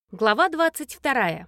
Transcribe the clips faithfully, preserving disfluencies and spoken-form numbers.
Глава двадцать вторая.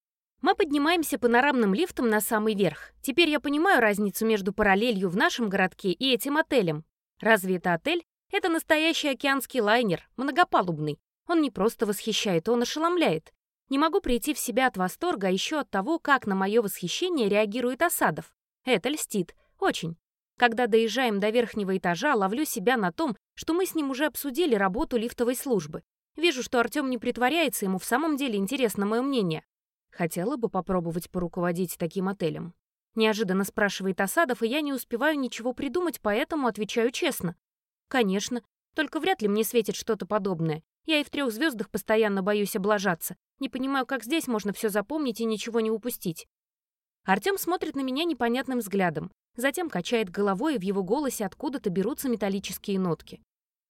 Мы поднимаемся панорамным лифтом на самый верх. Теперь я понимаю разницу между параллелью в нашем городке и этим отелем. Разве это отель? Это настоящий океанский лайнер, многопалубный. Он не просто восхищает, он ошеломляет. Не могу прийти в себя от восторга, а еще от того, как на мое восхищение реагирует Асадов. Это льстит. Очень. Когда доезжаем до верхнего этажа, ловлю себя на том, что мы с ним уже обсудили работу лифтовой службы. Вижу, что Артём не притворяется, ему в самом деле интересно мое мнение. Хотела бы попробовать поруководить таким отелем. Неожиданно спрашивает Асадов, и я не успеваю ничего придумать, поэтому отвечаю честно. Конечно, только вряд ли мне светит что-то подобное. Я и в трех звездах постоянно боюсь облажаться. Не понимаю, как здесь можно все запомнить и ничего не упустить. Артём смотрит на меня непонятным взглядом, затем качает головой, и в его голосе откуда-то берутся металлические нотки.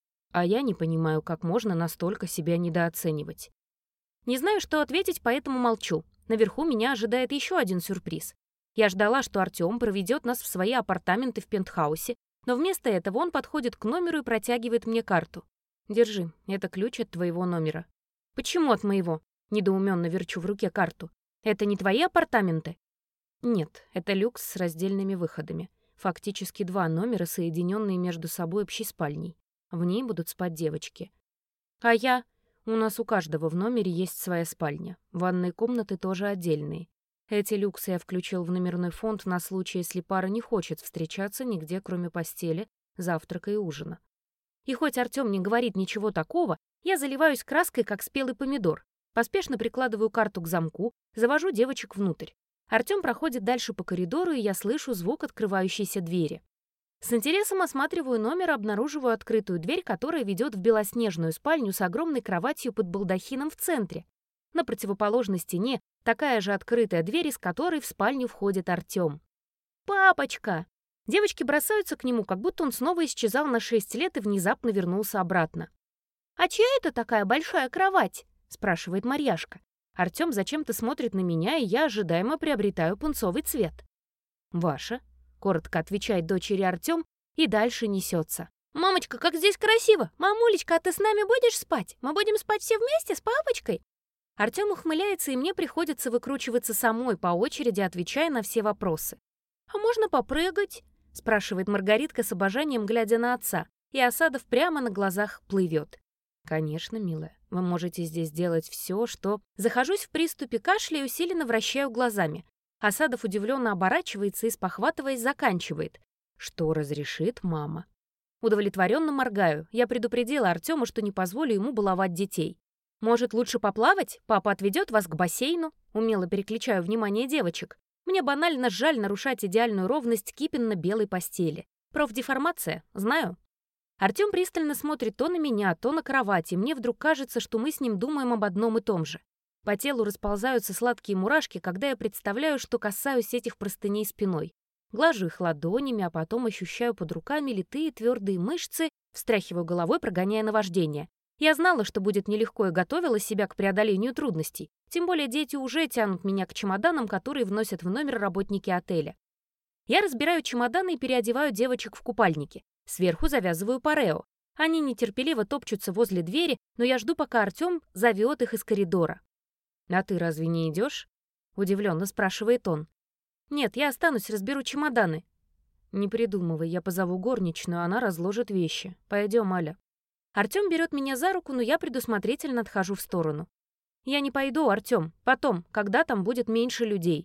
А я не понимаю, как можно настолько себя недооценивать. Не знаю, что ответить, поэтому молчу. Наверху меня ожидает еще один сюрприз. Я ждала, что Артём проведет нас в свои апартаменты в пентхаусе, но вместо этого он подходит к номеру и протягивает мне карту. «Держи, это ключ от твоего номера». «Почему от моего?» Недоуменно верчу в руке карту. «Это не твои апартаменты?» «Нет, это люкс с раздельными выходами. Фактически два номера, соединенные между собой общей спальней. В ней будут спать девочки. А я? У нас у каждого в номере есть своя спальня. Ванные комнаты тоже отдельные. Эти люксы я включил в номерной фонд на случай, если пара не хочет встречаться нигде, кроме постели, завтрака и ужина. И хоть Артём не говорит ничего такого, я заливаюсь краской, как спелый помидор. Поспешно прикладываю карту к замку, завожу девочек внутрь. Артём проходит дальше по коридору, и я слышу звук открывающейся двери. С интересом осматриваю номер и обнаруживаю открытую дверь, которая ведет в белоснежную спальню с огромной кроватью под балдахином в центре. На противоположной стене такая же открытая дверь, из которой в спальню входит Артём. «Папочка!» Девочки бросаются к нему, как будто он снова исчезал на шесть лет и внезапно вернулся обратно. «А чья это такая большая кровать?» — спрашивает Марьяшка. Артём зачем-то смотрит на меня, и я ожидаемо приобретаю пунцовый цвет. «Ваша?» — коротко отвечает дочери Артём и дальше несется. «Мамочка, как здесь красиво! Мамулечка, а ты с нами будешь спать? Мы будем спать все вместе с папочкой?» Артём ухмыляется, и мне приходится выкручиваться самой, по очереди отвечая на все вопросы. «А можно попрыгать?» — спрашивает Маргаритка с обожанием, глядя на отца, и Асадов прямо на глазах плывет. «Конечно, милая, вы можете здесь делать все, что...» Захожусь в приступе кашля и усиленно вращаю глазами. Асадов удивленно оборачивается и, спохватываясь, заканчивает. «Что разрешит мама?» Удовлетворенно моргаю. Я предупредила Артёма, что не позволю ему баловать детей. «Может, лучше поплавать? Папа отведет вас к бассейну?» Умело переключаю внимание девочек. Мне банально жаль нарушать идеальную ровность кипенно-белой постели. Профдеформация, знаю. Артём пристально смотрит то на меня, то на кровать, и мне вдруг кажется, что мы с ним думаем об одном и том же. По телу расползаются сладкие мурашки, когда я представляю, что касаюсь этих простыней спиной. Глажу их ладонями, а потом ощущаю под руками литые твердые мышцы, встряхиваю головой, прогоняя наваждение. Я знала, что будет нелегко, и готовила себя к преодолению трудностей. Тем более дети уже тянут меня к чемоданам, которые вносят в номер работники отеля. Я разбираю чемоданы и переодеваю девочек в купальники. Сверху завязываю парео. Они нетерпеливо топчутся возле двери, но я жду, пока Артём зовет их из коридора. «А ты разве не идешь?» — удивленно спрашивает он. «Нет, я останусь, разберу чемоданы». «Не придумывай, я позову горничную, она разложит вещи. Пойдем, Аля». Артём берет меня за руку, но я предусмотрительно отхожу в сторону. «Я не пойду, Артём. Потом, когда там будет меньше людей».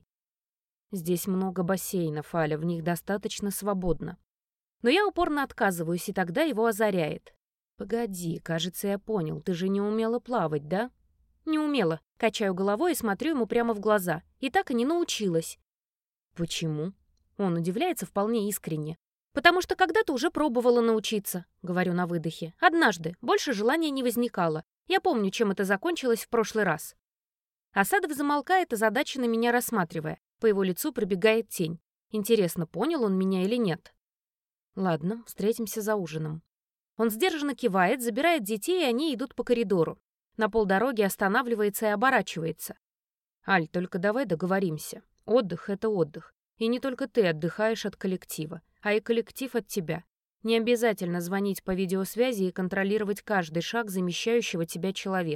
«Здесь много бассейнов, Аля, в них достаточно свободно». Но я упорно отказываюсь, и тогда его озаряет. «Погоди, кажется, я понял, ты же не умела плавать, да?» «Не умела». Качаю головой и смотрю ему прямо в глаза. И так и не научилась. «Почему?» Он удивляется вполне искренне. «Потому что когда-то уже пробовала научиться», — говорю на выдохе. «Однажды. Больше желания не возникало. Я помню, чем это закончилось в прошлый раз». Асадов замолкает, озадаченно меня рассматривая. По его лицу пробегает тень. Интересно, понял он меня или нет? «Ладно, встретимся за ужином». Он сдержанно кивает, забирает детей, и они идут по коридору. На полдороги останавливается и оборачивается. «Аль, только давай договоримся. Отдых — это отдых. И не только ты отдыхаешь от коллектива, а и коллектив от тебя. Не обязательно звонить по видеосвязи и контролировать каждый шаг замещающего тебя человека.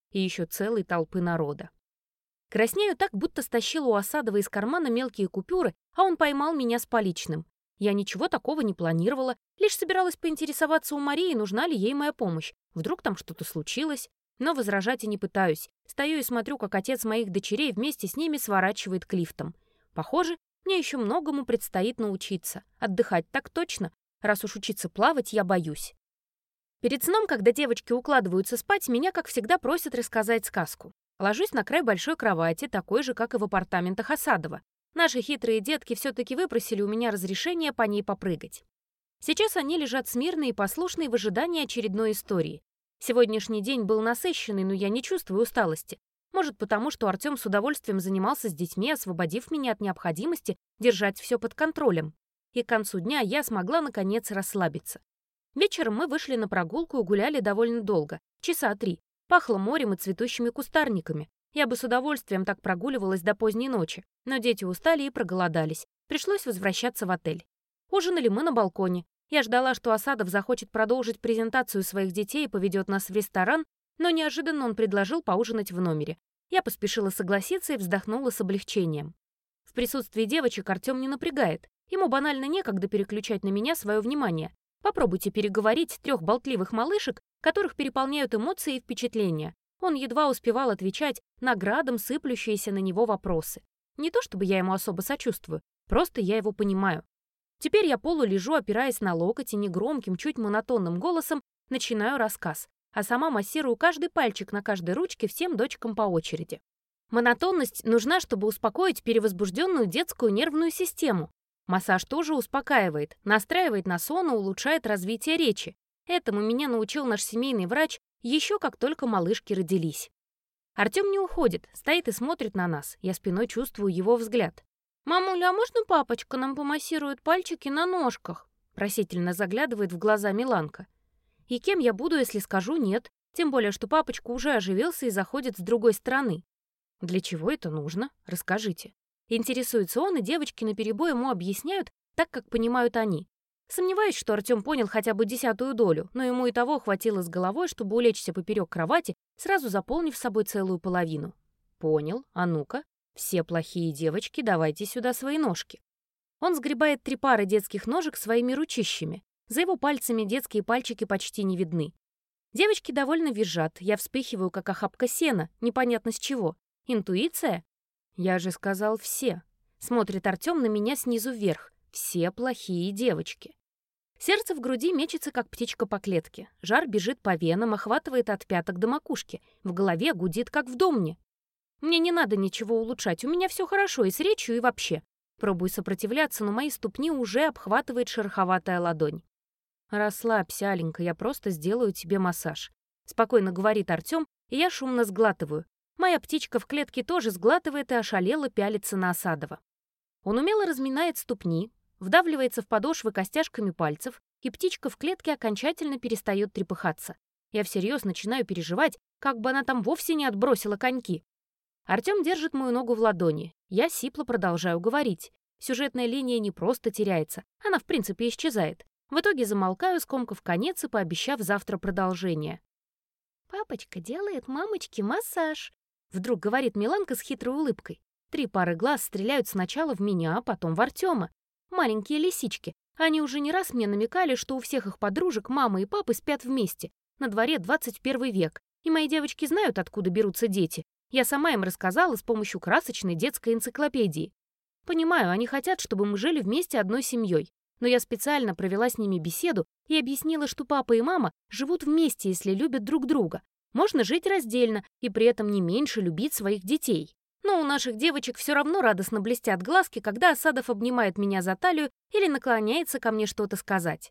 и еще целой толпы народа. Краснею так, будто стащила у Осадова из кармана мелкие купюры, а он поймал меня с поличным. Я ничего такого не планировала, лишь собиралась поинтересоваться у Марии, нужна ли ей моя помощь. Вдруг там что-то случилось. Но возражать и не пытаюсь. Стою и смотрю, как отец моих дочерей вместе с ними сворачивает к лифтам. Похоже, мне еще многому предстоит научиться. Отдыхать так точно. Раз уж учиться плавать, я боюсь. Перед сном, когда девочки укладываются спать, меня, как всегда, просят рассказать сказку. Ложусь на край большой кровати, такой же, как и в апартаментах Осадова. Наши хитрые детки все-таки выпросили у меня разрешение по ней попрыгать. Сейчас они лежат смирные и послушные в ожидании очередной истории. Сегодняшний день был насыщенный, но я не чувствую усталости. Может, потому что Артем с удовольствием занимался с детьми, освободив меня от необходимости держать все под контролем. И к концу дня я смогла, наконец, расслабиться. Вечером мы вышли на прогулку и гуляли довольно долго, часа три. Пахло морем и цветущими кустарниками. Я бы с удовольствием так прогуливалась до поздней ночи, но дети устали и проголодались. Пришлось возвращаться в отель. Ужинали мы на балконе. Я ждала, что Осадов захочет продолжить презентацию своих детей и поведет нас в ресторан, но неожиданно он предложил поужинать в номере. Я поспешила согласиться и вздохнула с облегчением. В присутствии девочек Артем не напрягает. Ему банально некогда переключать на меня свое внимание. Попробуйте переговорить трех болтливых малышек, которых переполняют эмоции и впечатления. Он едва успевал отвечать на градом сыплющиеся на него вопросы. Не то чтобы я ему особо сочувствую, просто я его понимаю. Теперь я полулежу, опираясь на локоть, и негромким, чуть монотонным голосом начинаю рассказ, а сама массирую каждый пальчик на каждой ручке всем дочкам по очереди. Монотонность нужна, чтобы успокоить перевозбужденную детскую нервную систему. Массаж тоже успокаивает, настраивает на сон и улучшает развитие речи. Этому меня научил наш семейный врач еще как только малышки родились. Артем не уходит, стоит и смотрит на нас. Я спиной чувствую его взгляд. «Мамуля, а можно папочка нам помассирует пальчики на ножках?» Просительно заглядывает в глаза Миланка. И кем я буду, если скажу «нет»? Тем более, что папочка уже оживился и заходит с другой стороны. Для чего это нужно? Расскажите. Интересуется он, и девочки наперебой ему объясняют так, как понимают они. Сомневаюсь, что Артем понял хотя бы десятую долю, но ему и того хватило с головой, чтобы улечься поперек кровати, сразу заполнив собой целую половину. Понял, а ну-ка, все плохие девочки, давайте сюда свои ножки. Он сгребает три пары детских ножек своими ручищами. За его пальцами детские пальчики почти не видны. Девочки довольно визжат, я вспыхиваю, как охапка сена, непонятно с чего. Интуиция? Я же сказал все. Смотрит Артем на меня снизу вверх. Все плохие девочки. Сердце в груди мечется, как птичка по клетке. Жар бежит по венам, охватывает от пяток до макушки. В голове гудит, как в домне. Мне не надо ничего улучшать, у меня все хорошо и с речью, и вообще. Пробую сопротивляться, но мои ступни уже обхватывает шероховатая ладонь. «Расслабься, Аленька, я просто сделаю тебе массаж», — спокойно говорит Артем, и я шумно сглатываю. Моя птичка в клетке тоже сглатывает и ошалело пялится на Осадова. Он умело разминает ступни, вдавливается в подошвы костяшками пальцев, и птичка в клетке окончательно перестает трепыхаться. Я всерьез начинаю переживать, как бы она там вовсе не отбросила коньки. Артем держит мою ногу в ладони. Я сипло продолжаю говорить. Сюжетная линия не просто теряется, она в принципе исчезает. В итоге замолкаю, скомкав конец и пообещав завтра продолжение. «Папочка делает мамочке массаж», — вдруг говорит Миланка с хитрой улыбкой. Три пары глаз стреляют сначала в меня, а потом в Артема. Маленькие лисички. Они уже не раз мне намекали, что у всех их подружек мама и папа спят вместе. На дворе двадцать первый век. И мои девочки знают, откуда берутся дети. Я сама им рассказала с помощью красочной детской энциклопедии. Понимаю, они хотят, чтобы мы жили вместе одной семьей. Но я специально провела с ними беседу и объяснила, что папа и мама живут вместе, если любят друг друга. Можно жить раздельно и при этом не меньше любить своих детей. Но у наших девочек все равно радостно блестят глазки, когда Осадов обнимает меня за талию или наклоняется ко мне что-то сказать.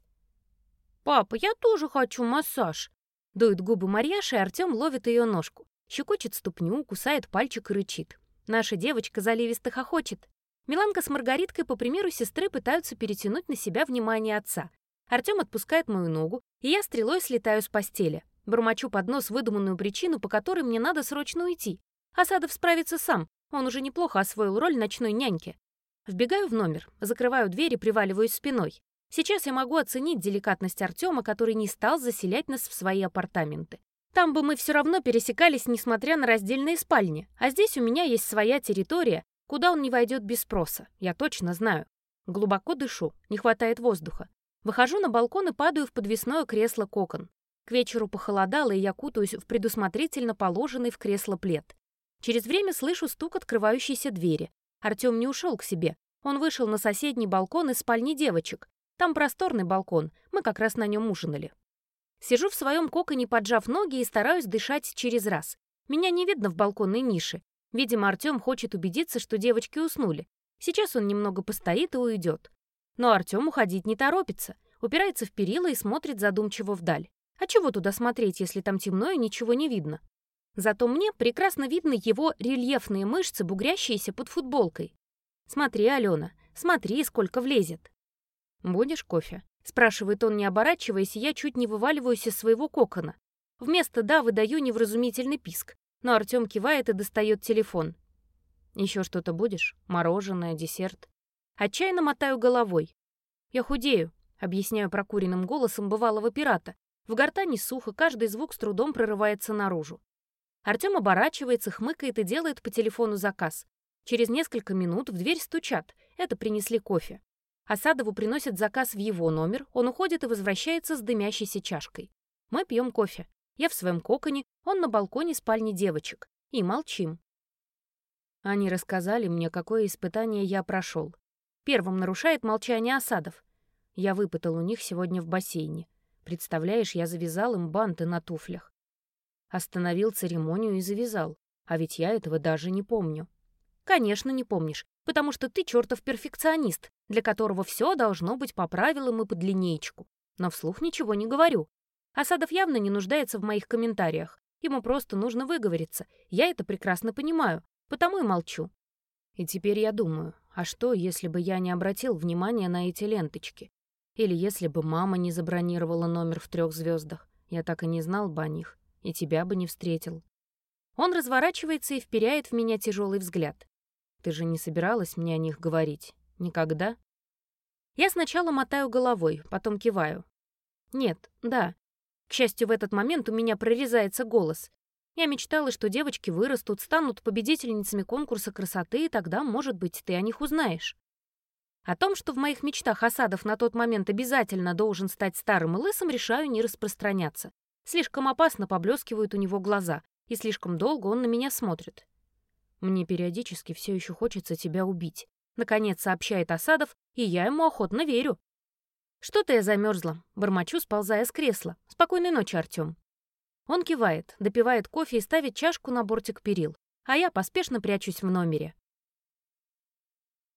«Папа, я тоже хочу массаж!» Дует губы Марьяша, и Артем ловит ее ножку. Щекочет ступню, кусает пальчик и рычит. Наша девочка заливисто хохочет. Миланка с Маргариткой, по примеру сестры, пытаются перетянуть на себя внимание отца. Артем отпускает мою ногу, и я стрелой слетаю с постели. Бормочу под нос выдуманную причину, по которой мне надо срочно уйти. Осадов справится сам, он уже неплохо освоил роль ночной няньки. Вбегаю в номер, закрываю дверь и приваливаюсь спиной. Сейчас я могу оценить деликатность Артема, который не стал заселять нас в свои апартаменты. Там бы мы все равно пересекались, несмотря на раздельные спальни. А здесь у меня есть своя территория, куда он не войдет без спроса. Я точно знаю. Глубоко дышу, не хватает воздуха. Выхожу на балкон и падаю в подвесное кресло-кокон. К вечеру похолодало, и я кутаюсь в предусмотрительно положенный в кресло плед. Через время слышу стук открывающейся двери. Артём не ушел к себе. Он вышел на соседний балкон из спальни девочек. Там просторный балкон, мы как раз на нем ужинали. Сижу в своем коконе, поджав ноги, и стараюсь дышать через раз. Меня не видно в балконной нише. Видимо, Артём хочет убедиться, что девочки уснули. Сейчас он немного постоит и уйдет. Но Артём уходить не торопится. Упирается в перила и смотрит задумчиво вдаль. А чего туда смотреть, если там темно и ничего не видно? Зато мне прекрасно видны его рельефные мышцы, бугрящиеся под футболкой. «Смотри, Алена, смотри, сколько влезет». «Будешь кофе?» — спрашивает он, не оборачиваясь, и я чуть не вываливаюсь из своего кокона. Вместо «да» выдаю невразумительный писк, но Артём кивает и достает телефон. «Еще что-то будешь? Мороженое, десерт?» Отчаянно мотаю головой. «Я худею», — объясняю прокуренным голосом бывалого пирата. В гортани сухо, каждый звук с трудом прорывается наружу. Артём оборачивается, хмыкает и делает по телефону заказ. Через несколько минут в дверь стучат. Это принесли кофе. Асадову приносят заказ в его номер, он уходит и возвращается с дымящейся чашкой. Мы пьем кофе. Я в своем коконе, он на балконе спальни девочек. И молчим. Они рассказали мне, какое испытание я прошел. Первым нарушает молчание Асадов. Я выпытал у них сегодня в бассейне. Представляешь, я завязал им банты на туфлях. Остановил церемонию и завязал. А ведь я этого даже не помню. Конечно, не помнишь, потому что ты чертов перфекционист, для которого все должно быть по правилам и под линеечку. Но вслух ничего не говорю. Асадов явно не нуждается в моих комментариях. Ему просто нужно выговориться. Я это прекрасно понимаю, потому и молчу. И теперь я думаю, а что, если бы я не обратил внимания на эти ленточки? Или если бы мама не забронировала номер в трех звездах? Я так и не знал бы о них, и тебя бы не встретил. Он разворачивается и вперяет в меня тяжелый взгляд. Ты же не собиралась мне о них говорить? Никогда? Я сначала мотаю головой, потом киваю. Нет, да. К счастью, в этот момент у меня прорезается голос. Я мечтала, что девочки вырастут, станут победительницами конкурса красоты, и тогда, может быть, ты о них узнаешь. О том, что в моих мечтах Асадов на тот момент обязательно должен стать старым и лысым, решаю не распространяться. Слишком опасно поблескивают у него глаза, и слишком долго он на меня смотрит. Мне периодически все еще хочется тебя убить. Наконец сообщает Асадов, и я ему охотно верю. Что-то я замерзла, бормочу, сползая с кресла. Спокойной ночи, Артём. Он кивает, допивает кофе и ставит чашку на бортик перил, а я поспешно прячусь в номере.